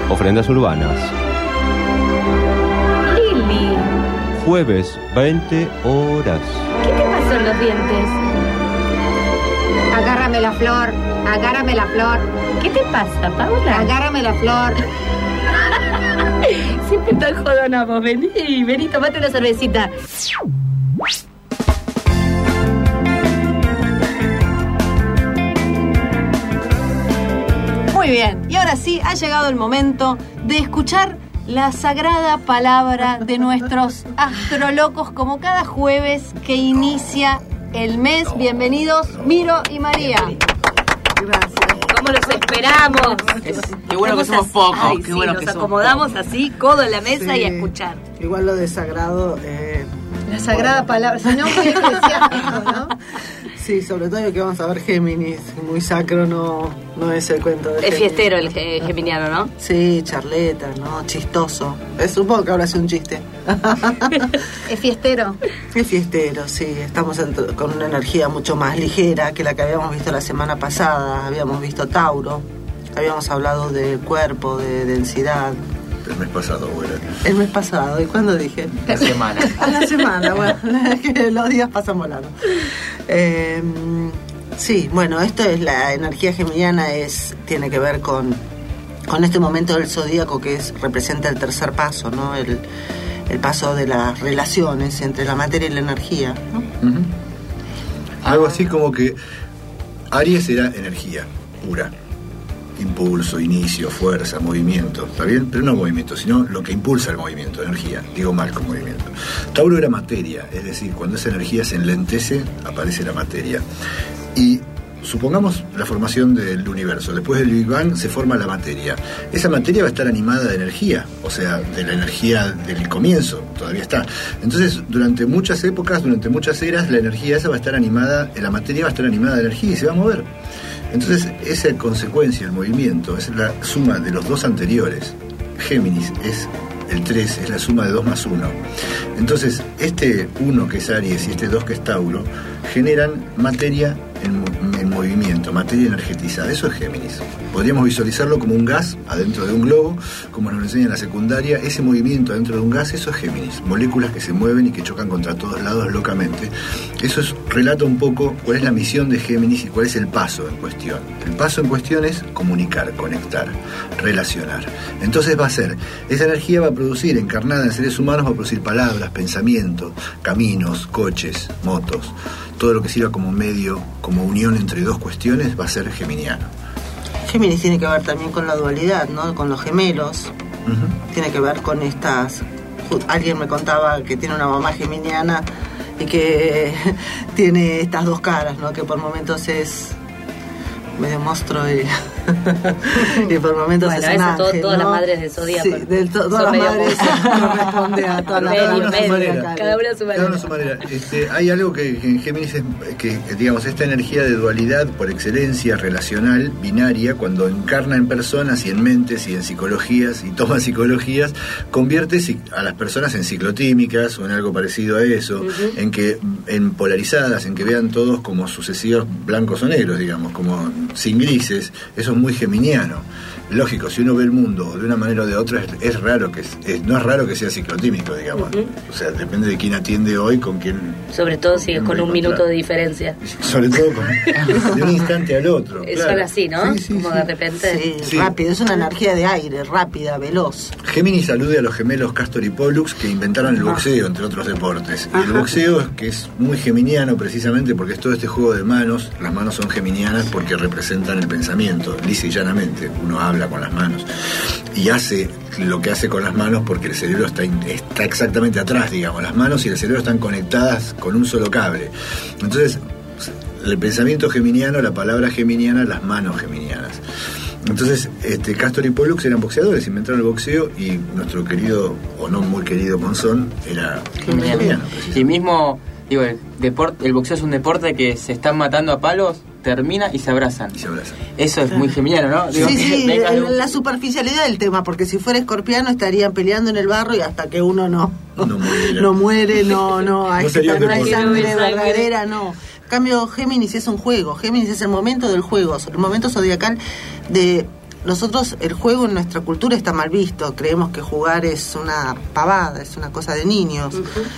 Ofrendas urbanas. Lili. Jueves, 20 horas. ¿Qué te pasó en los dientes? Agárrame la flor, agárrame la flor. ¿Qué te pasa, Paula? Agárrame la flor. Siempre tan jodona vos. Vení, tomate una cervecita. Muy bien, y ahora sí, ha llegado el momento de escuchar la sagrada palabra de nuestros astrolocos como cada jueves que inicia el mes. Bienvenidos, Miro y María. Gracias. ¿Cómo los esperamos? Qué bueno que somos pocos. Ay, Qué sí, bueno nos que somos acomodamos pocos. así, codo en la mesa Sí. y a escuchar. Igual lo de sagrado. La sagrada palabra, si no muy eclesiástico, ¿no? Sí, sobre todo que vamos a ver Géminis. Muy sacro no es el cuento de Es Géminis. fiestero el geminiano, ¿no? Sí, charleta, ¿no? Chistoso. Supongo que ahora hace un chiste. Es fiestero. Es fiestero, sí. Estamos con una energía mucho más ligera que la que habíamos visto la semana pasada. Habíamos visto Tauro. Habíamos hablado del cuerpo, de densidad. El mes pasado, bueno. El mes pasado. ¿Y cuándo dije? La semana. A la semana, bueno. Que los días pasan volando. Sí, bueno, esto es la energía geminiana, tiene que ver con este momento del zodíaco que representa el tercer paso, ¿no? El paso de las relaciones entre la materia y la energía, ¿no? Uh-huh. Algo así como que Aries era energía pura. Impulso, inicio, fuerza, movimiento, ¿está bien? Pero no movimiento, sino lo que impulsa el movimiento, energía. Digo mal con movimiento. Tauro era materia, es decir, cuando esa energía se enlentece, aparece la materia. Y supongamos la formación del universo. Después del Big Bang se forma la materia. Esa materia va a estar animada de energía, o sea, de la energía del comienzo, todavía está. Entonces, durante muchas épocas, durante muchas eras, la energía esa va a estar animada, la materia va a estar animada de energía y se va a mover. Entonces, esa consecuencia, el movimiento, es la suma de los dos anteriores. Géminis es el 3, es la suma de 2 más 1. Entonces, este 1 que es Aries y este 2 que es Tauro, generan materia en movimiento, materia energetizada. Eso es Géminis. Podríamos visualizarlo como un gas adentro de un globo, como nos lo enseña en la secundaria. Ese movimiento adentro de un gas, eso es Géminis. Moléculas que se mueven y que chocan contra todos lados locamente. Eso relata un poco cuál es la misión de Géminis y cuál es el paso en cuestión. El paso en cuestión es comunicar, conectar, relacionar. Entonces va a ser, esa energía va a producir, encarnada en seres humanos, va a producir palabras, pensamientos, caminos, coches, motos. Todo lo que sirva como medio, como unión entre dos cuestiones, va a ser geminiano. Géminis tiene que ver también con la dualidad, ¿no? Con los gemelos. Uh-huh. Tiene que ver con estas... Alguien me contaba que tiene una mamá geminiana y que tiene estas dos caras, ¿no? Que por momentos es medio monstruo y por momentos bueno, es un ángel, todas ¿no? las madres de Zodíaco. Sí, todas las madres corresponde a todas las medio, cada una a su manera. Cada una a su manera. Hay algo que en Géminis es que, digamos, esta energía de dualidad por excelencia relacional, binaria, cuando encarna en personas y en mentes y en psicologías y toma psicologías, convierte a las personas en ciclotímicas o en algo parecido a eso, uh-huh. en polarizadas, en que vean todos como sucesivos blancos o negros, digamos, como sin grises. Eso es muy geminiano. Lógico, si uno ve el mundo de una manera o de otra, es raro no es raro que sea ciclotímico, digamos. Uh-huh. O sea, depende de quién atiende hoy, con quién. Sobre todo si es con un minuto de diferencia. Sobre todo de un instante al otro. Claro. Son así, ¿no? Sí, como de repente. Sí, rápido, es una energía de aire, rápida, veloz. Géminis alude a los gemelos Castor y Pollux que inventaron el boxeo, entre otros deportes. Y el boxeo que es muy geminiano precisamente porque es todo este juego de manos. Las manos son geminianas porque representan el pensamiento, lisa y llanamente. Uno habla con las manos y hace lo que hace con las manos porque el cerebro está exactamente atrás, digamos. Las manos y el cerebro están conectadas con un solo cable. Entonces, el pensamiento geminiano, la palabra geminiana, las manos geminianas. Entonces, Castor y Pollux eran boxeadores, inventaron el boxeo y nuestro querido, o no muy querido Monzón, era geminiano. Y mismo, digo, el boxeo es un deporte que se están matando a palos, termina y se abrazan. Eso es muy geminiano, ¿no? Digo, sí, la superficialidad del tema, porque si fuera escorpiano estarían peleando en el barro y hasta que uno no muere, no hay sangre verdadera, no. En cambio, Géminis es un juego. Géminis es el momento del juego, el momento zodiacal de nosotros, el juego en nuestra cultura está mal visto. Creemos que jugar es una pavada, es una cosa de niños.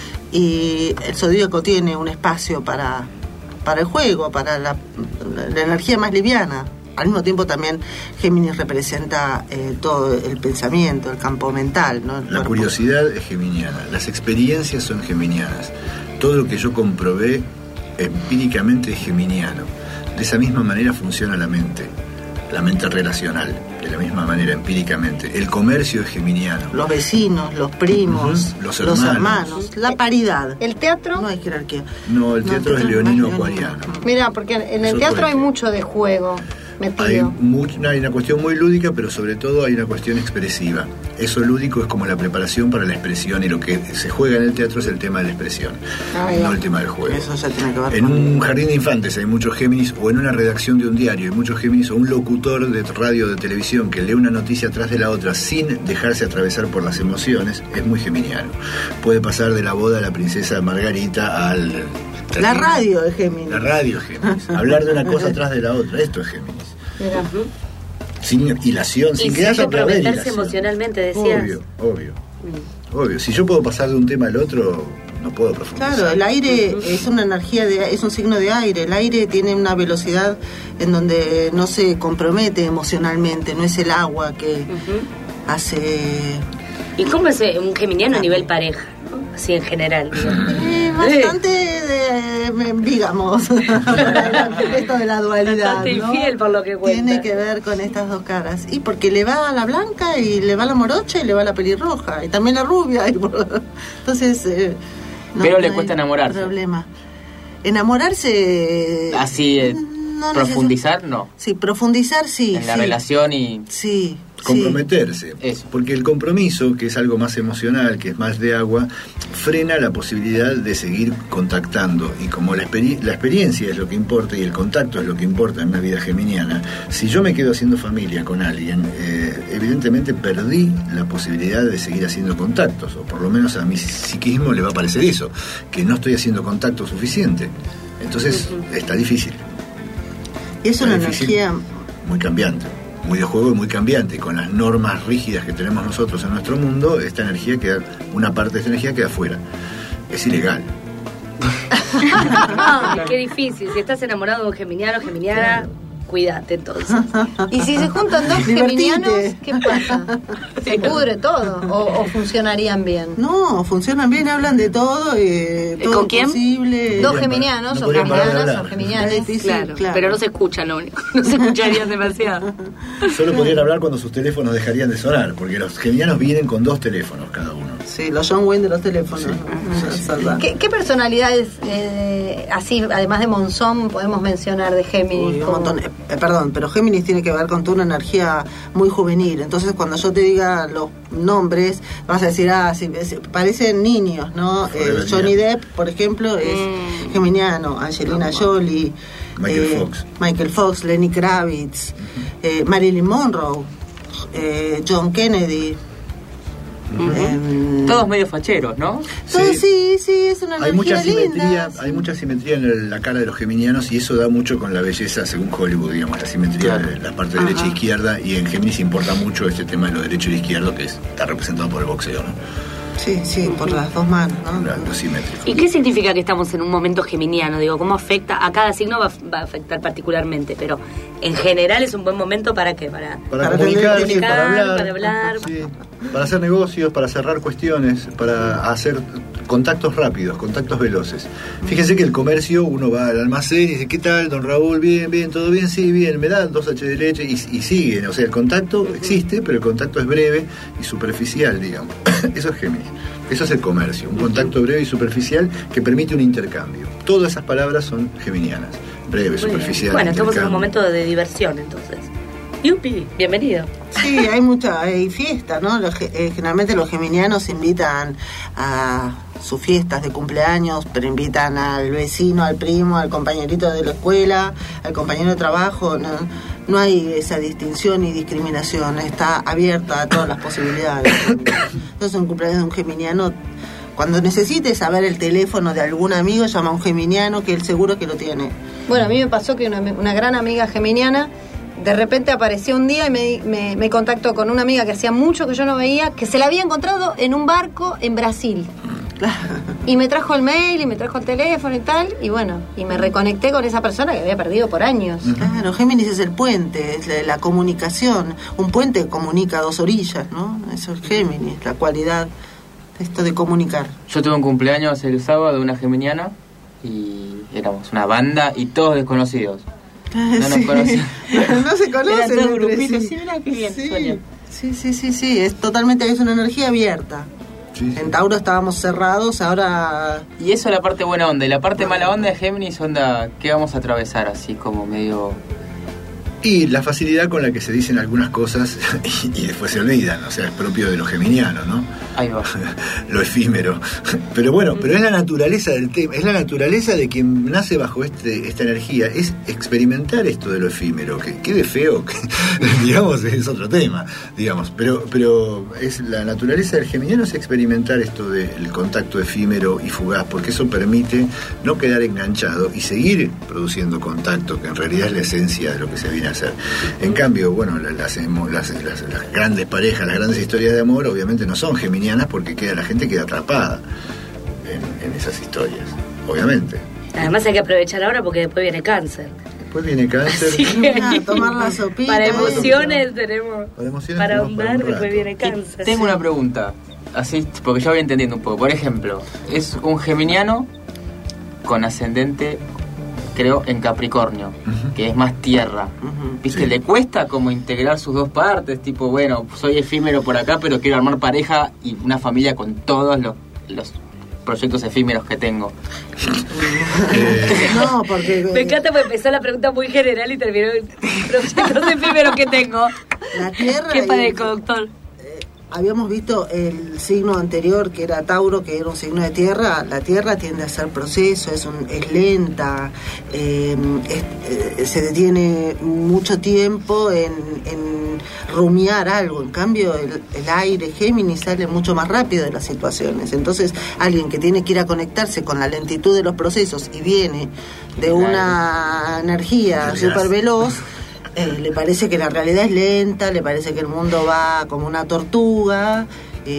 Y el zodíaco tiene un espacio para el juego, para la energía más liviana. Al mismo tiempo también Géminis representa todo el pensamiento, el campo mental, ¿no? La curiosidad es geminiana, las experiencias son geminianas. Todo lo que yo comprobé empíricamente es geminiano. De esa misma manera funciona la mente relacional, de la misma manera empíricamente. El comercio es geminiano. Los vecinos, los primos, los hermanos, la paridad. ¿El teatro? No hay jerarquía. No, el teatro es leonino-acuariano. Mira, porque en el teatro hay mucho de juego metido. Hay una cuestión muy lúdica, pero sobre todo hay una cuestión expresiva. Eso lúdico es como la preparación para la expresión, y lo que se juega en el teatro es el tema de la expresión, no el tema del juego. Eso ya tiene que ver en un jardín de infantes hay muchos Géminis, o en una redacción de un diario hay muchos Géminis, o un locutor de radio o de televisión que lee una noticia atrás de la otra sin dejarse atravesar por las emociones, es muy geminiano. Puede pasar de la boda de la princesa Margarita al... La radio es Géminis. La radio es Géminis. Hablar de una cosa atrás de la otra, esto es Géminis. Mira. Sin hilación, sin que haya comprometerse emocionalmente, decías. Obvio. Si yo puedo pasar de un tema al otro, no puedo profundizar. Claro, el aire es una energía, es un signo de aire. El aire tiene una velocidad en donde no se compromete emocionalmente, no es el agua que hace... ¿Y cómo es un geminiano a nivel pareja? Así en general. Bastante, digamos, esto de la dualidad. Bastante infiel, ¿no? Por lo que cuenta. Tiene que ver con estas dos caras. Y porque le va a la blanca, y le va a la morocha, y le va a la pelirroja, y también la rubia. Entonces, pero le cuesta enamorarse. Problema. Enamorarse. Así, profundizar, no. Sí, profundizar, sí. En la relación y... Sí. Comprometerse, Eso. Porque el compromiso, que es algo más emocional, que es más de agua, frena la posibilidad de seguir contactando. Y como la experiencia es lo que importa y el contacto es lo que importa en una vida geminiana, si yo me quedo haciendo familia con alguien, evidentemente perdí la posibilidad de seguir haciendo contactos, o por lo menos a mi psiquismo le va a parecer eso, que no estoy haciendo contacto suficiente. Entonces está difícil. Y es una energía muy cambiante, muy de juego y muy cambiante, y con las normas rígidas que tenemos nosotros en nuestro mundo, esta energía una parte de esta energía queda fuera. Es ilegal. Qué difícil. Si estás enamorado de un geminiano, geminiana, cuídate entonces. Y si se juntan dos geminianos, ¿qué pasa? ¿Se pudre todo? ¿O funcionarían bien? No, funcionan bien, hablan de todo, todo ¿con quién? Posible. Dos geminianos o geminianas o geminianes. Claro. Pero no se escuchan, no se escucharían demasiado. Solo podrían hablar cuando sus teléfonos dejarían de sonar, porque los geminianos vienen con 2 teléfonos cada uno. Sí, los John Wayne de los teléfonos. Sí. ¿Qué personalidades, así, además de Monzón, podemos mencionar de Géminis? Un montón. Perdón, pero Géminis tiene que ver con toda una energía muy juvenil. Entonces, cuando yo te diga los nombres, vas a decir, sí, parecen niños, ¿no? Johnny Depp, por ejemplo, es geminiano. Angelina Jolie, Michael Fox, Lenny Kravitz, Marilyn Monroe, John Kennedy. Todos medio facheros, ¿no? Sí, es una energía linda. Hay mucha simetría en la cara de los geminianos, y eso da mucho con la belleza según Hollywood, digamos, la simetría de la parte derecha e izquierda, y en Géminis importa mucho este tema de lo derecho y izquierdo, que está representado por el boxeo, ¿no? Sí, por las dos manos, ¿no? Lo simétrico. ¿Y qué significa que estamos en un momento geminiano? Digo, ¿cómo afecta? A cada signo va a afectar particularmente, pero en general es un buen momento ¿para qué? Para comunicarse, para hablar. Sí, para hacer negocios, para cerrar cuestiones, para hacer contactos rápidos, contactos veloces. Fíjense que el comercio, uno va al almacén y dice, ¿qué tal, don Raúl? Bien, todo bien, sí, bien, me dan 2 H de leche, y siguen. O sea, el contacto existe, pero el contacto es breve y superficial, digamos. Eso es Géminis. Eso es el comercio, un contacto breve y superficial que permite un intercambio. Todas esas palabras son geminianas. Breve, superficial. Bueno, estamos en un momento de diversión, entonces. ¡Yupi! Bienvenido. Sí, hay fiesta, ¿no? Generalmente los geminianos invitan a sus fiestas de cumpleaños, pero invitan al vecino, al primo, al compañerito de la escuela, al compañero de trabajo. No hay esa distinción ni discriminación, está abierta a todas las posibilidades. Entonces, un cumpleaños de un geminiano, cuando necesite saber el teléfono de algún amigo, llama a un geminiano, que él seguro que lo tiene. Bueno, a mí me pasó que una gran amiga geminiana de repente apareció un día y me contactó con una amiga que hacía mucho que yo no veía, que se la había encontrado en un barco en Brasil. Y me trajo el mail y me trajo el teléfono y tal, y bueno, y me reconecté con esa persona que había perdido por años. Claro, Géminis es el puente, es la comunicación. Un puente comunica dos orillas, ¿no? Eso es Géminis, la cualidad, esto de comunicar. Yo tuve un cumpleaños el sábado de una geminiana y éramos una banda y todos desconocidos. No nos conocían. No se conocen. Eran todos entre grupitos, sí. sí, mirá qué bien, Sí. sueño. Sí, es totalmente, es una energía abierta. Sí, sí. En Tauro estábamos cerrados, ahora... Y eso es la parte buena onda. Y la parte mala onda de Géminis, onda, ¿qué vamos a atravesar? Así como medio... Y la facilidad con la que se dicen algunas cosas y después se olvidan, o sea, es propio de lo geminiano, ¿no? Ahí va. Lo efímero. Pero bueno, pero es la naturaleza del tema, es la naturaleza de quien nace bajo esta energía, es experimentar esto de lo efímero, que quede feo, que, digamos, es otro tema, digamos, pero es la naturaleza del geminiano es experimentar esto del contacto efímero y fugaz, porque eso permite no quedar enganchado y seguir produciendo contacto, que en realidad es la esencia de lo que se viene a hacer. En cambio, bueno, las grandes parejas, las grandes historias de amor, obviamente no son geminianas porque la gente queda atrapada en esas historias, obviamente. Además hay que aprovechar ahora porque después viene Cáncer. Después viene Cáncer. Así que- tomar la sopita. Para emociones tenemos. Para emociones Para tenemos para ahondar, un después rato. viene Cáncer. Tengo una pregunta, así porque ya voy entendiendo un poco. Por ejemplo, es un geminiano con ascendente, creo, en Capricornio, que es más tierra. ¿Viste? Sí. Le cuesta como integrar sus dos partes, tipo, bueno, soy efímero por acá, pero quiero armar pareja y una familia con todos los proyectos efímeros que tengo. No, porque... Me encanta porque empezó la pregunta muy general y terminó el proyectos efímeros que tengo. La Tierra... ¿Qué padezco, doctor? Habíamos visto el signo anterior que era Tauro, que era un signo de tierra. La tierra tiende a ser proceso, es lenta, se detiene mucho tiempo en rumiar algo. En cambio el aire Géminis sale mucho más rápido de las situaciones. Entonces alguien que tiene que ir a conectarse con la lentitud de los procesos y viene de una energía súper veloz, le parece que la realidad es lenta, le parece que el mundo va como una tortuga,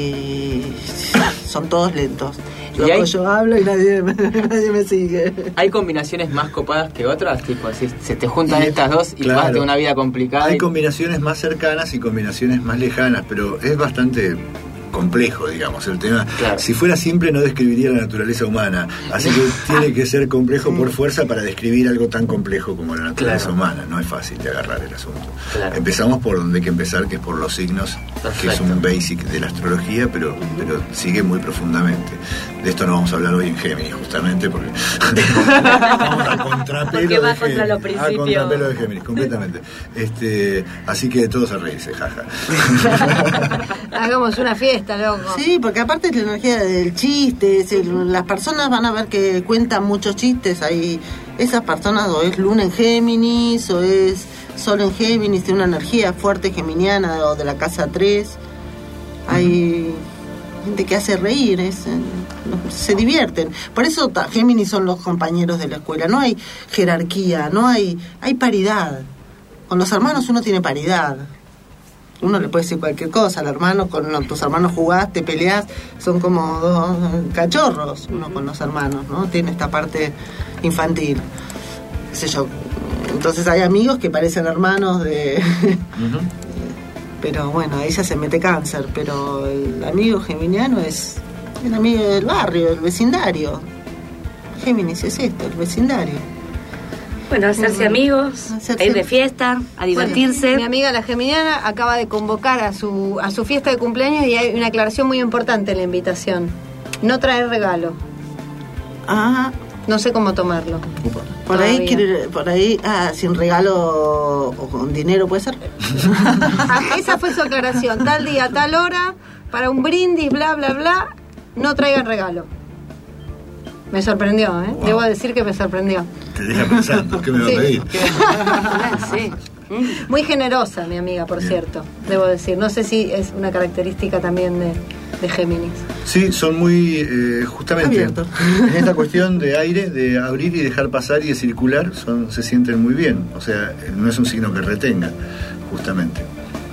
son todos lentos. Yo hablo y nadie me sigue. ¿Hay combinaciones más copadas que otras? Tipo, si se te juntan estas dos y claro, vas a tener una vida complicada. Hay combinaciones más cercanas y combinaciones más lejanas, pero es bastante complejo, digamos, el tema. Claro. Si fuera simple no describiría la naturaleza humana, así que tiene que ser complejo por fuerza para describir algo tan complejo como la naturaleza humana. No es fácil de agarrar el asunto. Claro. Empezamos por donde hay que empezar, que es por los signos. Perfecto. Que es un basic de la astrología, pero sigue muy profundamente. De esto no vamos a hablar hoy en Géminis, justamente porque vamos a contrapelo porque va de contra los Géminis. principios. A contrapelo de Géminis, completamente. Así que todos a reírse, jaja. Hagamos una fiesta, loco. Sí, porque aparte es la energía del chiste, las personas van a ver que cuentan muchos chistes ahí. Esas personas o es Luna en Géminis o es Sol en Géminis, tiene una energía fuerte geminiana o de la casa 3. Hay gente que hace reír, se divierten. Por eso Géminis son los compañeros de la escuela. No hay jerarquía, hay paridad. Con los hermanos uno tiene paridad. Uno le puede decir cualquier cosa al hermano, con tus hermanos jugás, te peleás, son como dos cachorros, uno con los hermanos, ¿no? Tiene esta parte infantil, qué sé yo. Entonces hay amigos que parecen hermanos de... Pero bueno, ahí ya se mete Cáncer, pero el amigo geminiano es el amigo del barrio, el vecindario. Géminis es esto, el vecindario. Bueno, hacerse amigos, a ir de fiesta, a divertirse. Bueno, mi amiga la geminiana acaba de convocar a su fiesta de cumpleaños y hay una aclaración muy importante en la invitación. No traer regalo. Ah, no sé cómo tomarlo. Por ahí, sin regalo o con dinero puede ser. Esa fue su aclaración. Tal día, tal hora, para un brindis, bla, bla, bla, no traigan regalo. Me sorprendió, Wow. Debo decir que me sorprendió. Te deja pensando, ¿qué me va a pedir? Sí. Muy generosa mi amiga, por cierto, debo decir. No sé si es una característica también de Géminis. Sí, son muy, justamente, Abiertos. en esta cuestión de aire, de abrir y dejar pasar y de circular, se sienten muy bien. O sea, no es un signo que retenga, justamente.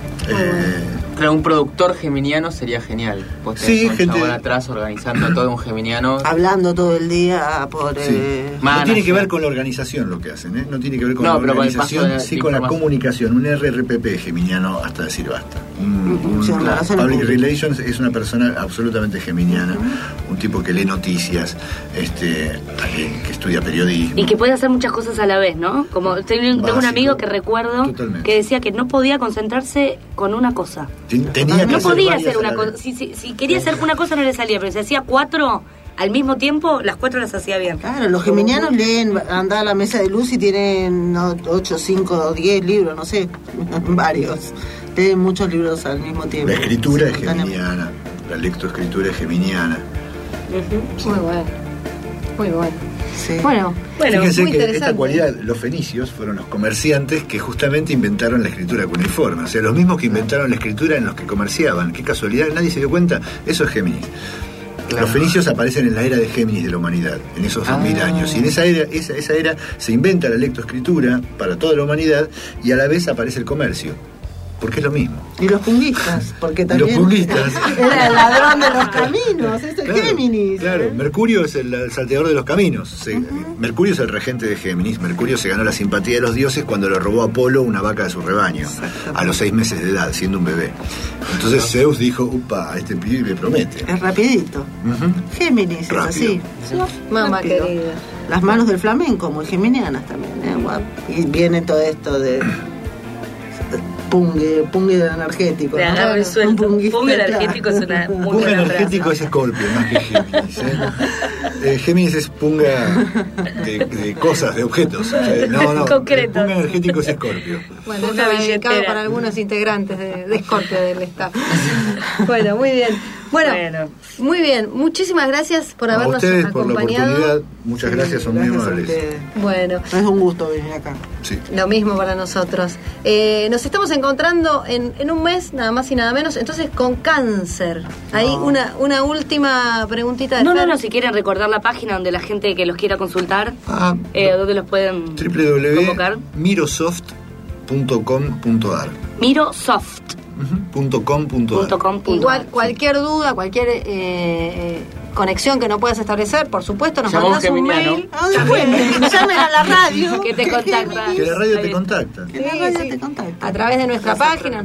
Claro, un productor geminiano sería genial. Pues Sí, un gente- chabón atrás organizando todo un geminiano. Hablando todo el día por... Sí. No Manager. tiene que ver con la organización lo que hacen, ¿eh? No tiene que ver con No, la pero con el organización, paso de sí con la información. comunicación. Un RRPP geminiano hasta decir basta. Sí, una relación Public pública. Relations es una persona absolutamente geminiana, un tipo que lee noticias, que estudia periodismo. Y que puede hacer muchas cosas a la vez, ¿no? Como tengo un Básico. amigo que recuerdo Totalmente. que decía que no podía concentrarse con una cosa. Tenía que No podía varias hacer a una la cosa. vez. Si quería hacer una cosa no le salía, pero si hacía 4 al mismo tiempo, las 4 las hacía bien. Claro, los geminianos leen, anda a la mesa de luz y tienen 8, 5, 10 libros, no sé, varios. Leen muchos libros al mismo tiempo. La escritura es simultáneamente. geminiana, la lectoescritura es geminiana. Muy bueno. Muy bueno. Sí. Bueno, Fíjense muy que esta interesante. cualidad, los fenicios fueron los comerciantes que justamente inventaron la escritura cuneiforme. O sea, los mismos que inventaron la escritura en los que comerciaban. Qué casualidad, nadie se dio cuenta. Eso es Géminis. Claro. Los fenicios aparecen en la era de Géminis de la humanidad, en esos 2000 años. Y en esa era se inventa la lectoescritura para toda la humanidad y a la vez aparece el comercio. Porque es lo mismo. Y los punguistas, porque Y también... los punguistas. Era el ladrón de los caminos, es el Claro, Géminis. Claro, Mercurio es el salteador de los caminos. Mercurio es el regente de Géminis. Mercurio se ganó la simpatía de los dioses cuando le robó a Apolo una vaca de su rebaño, a los 6 meses de edad, siendo un bebé. Entonces Zeus dijo, upa, a este pibe me promete. Es rapidito. Ujú. Géminis, es Rápido. así. Mamá Rápido. querida. Las manos del flamenco, muy geminianas también, guapo. Y viene todo esto de pungue energético. Te ¿no? agarro el sueldo. Un punguista, Pungue claro. energético es una muy Punga buena energético frase. es Escorpio, más que Géminis. Géminis es punga de cosas, de objetos. O sea, no, Concreto. Punga energético es Escorpio. Bueno, Una esto va dedicado billetera. para algunos integrantes de Scorpio del staff. Bueno, muy bien. Bueno, muy bien. Muchísimas gracias por A habernos ustedes por la acompañado. oportunidad. Muchas gracias, son muy Gracias a amables. ustedes. Bueno, Es un gusto venir acá. Sí. lo mismo para nosotros. Nos estamos encontrando en un mes, nada más y nada menos. Entonces, con Cáncer. Ahí una última preguntita de No, Fer. si quieren recordar la página donde la gente que los quiera consultar, donde los pueden convocar. www.mirosoft.com.ar Mirosoft. .com.ar. Igual, cualquier duda, cualquier conexión que no puedas establecer, por supuesto, nos Llamamos mandas un geminiano. mail. ¿A dónde fue? Llamen a la radio. Que te contacta. Que la radio te contacta. Que la radio te contacta. A través de nuestra página.